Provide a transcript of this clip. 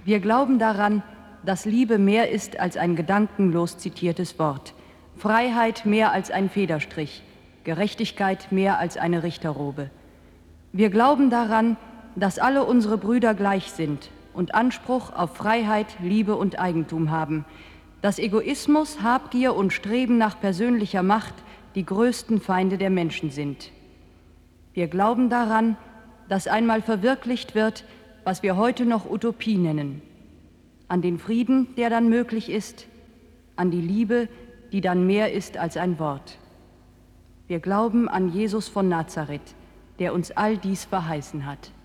Wir glauben daran, dass Liebe mehr ist als ein gedankenlos zitiertes Wort, Freiheit mehr als ein Federstrich, Gerechtigkeit mehr als eine Richterrobe. Wir glauben daran, dass alle unsere Brüder gleich sind und Anspruch auf Freiheit, Liebe und Eigentum haben, dass Egoismus, Habgier und Streben nach persönlicher Macht die größten Feinde der Menschen sind. Wir glauben daran, dass einmal verwirklicht wird, was wir heute noch Utopie nennen, an den Frieden, der dann möglich ist, an die Liebe, die dann mehr ist als ein Wort. Wir glauben an Jesus von Nazareth, der uns all dies verheißen hat.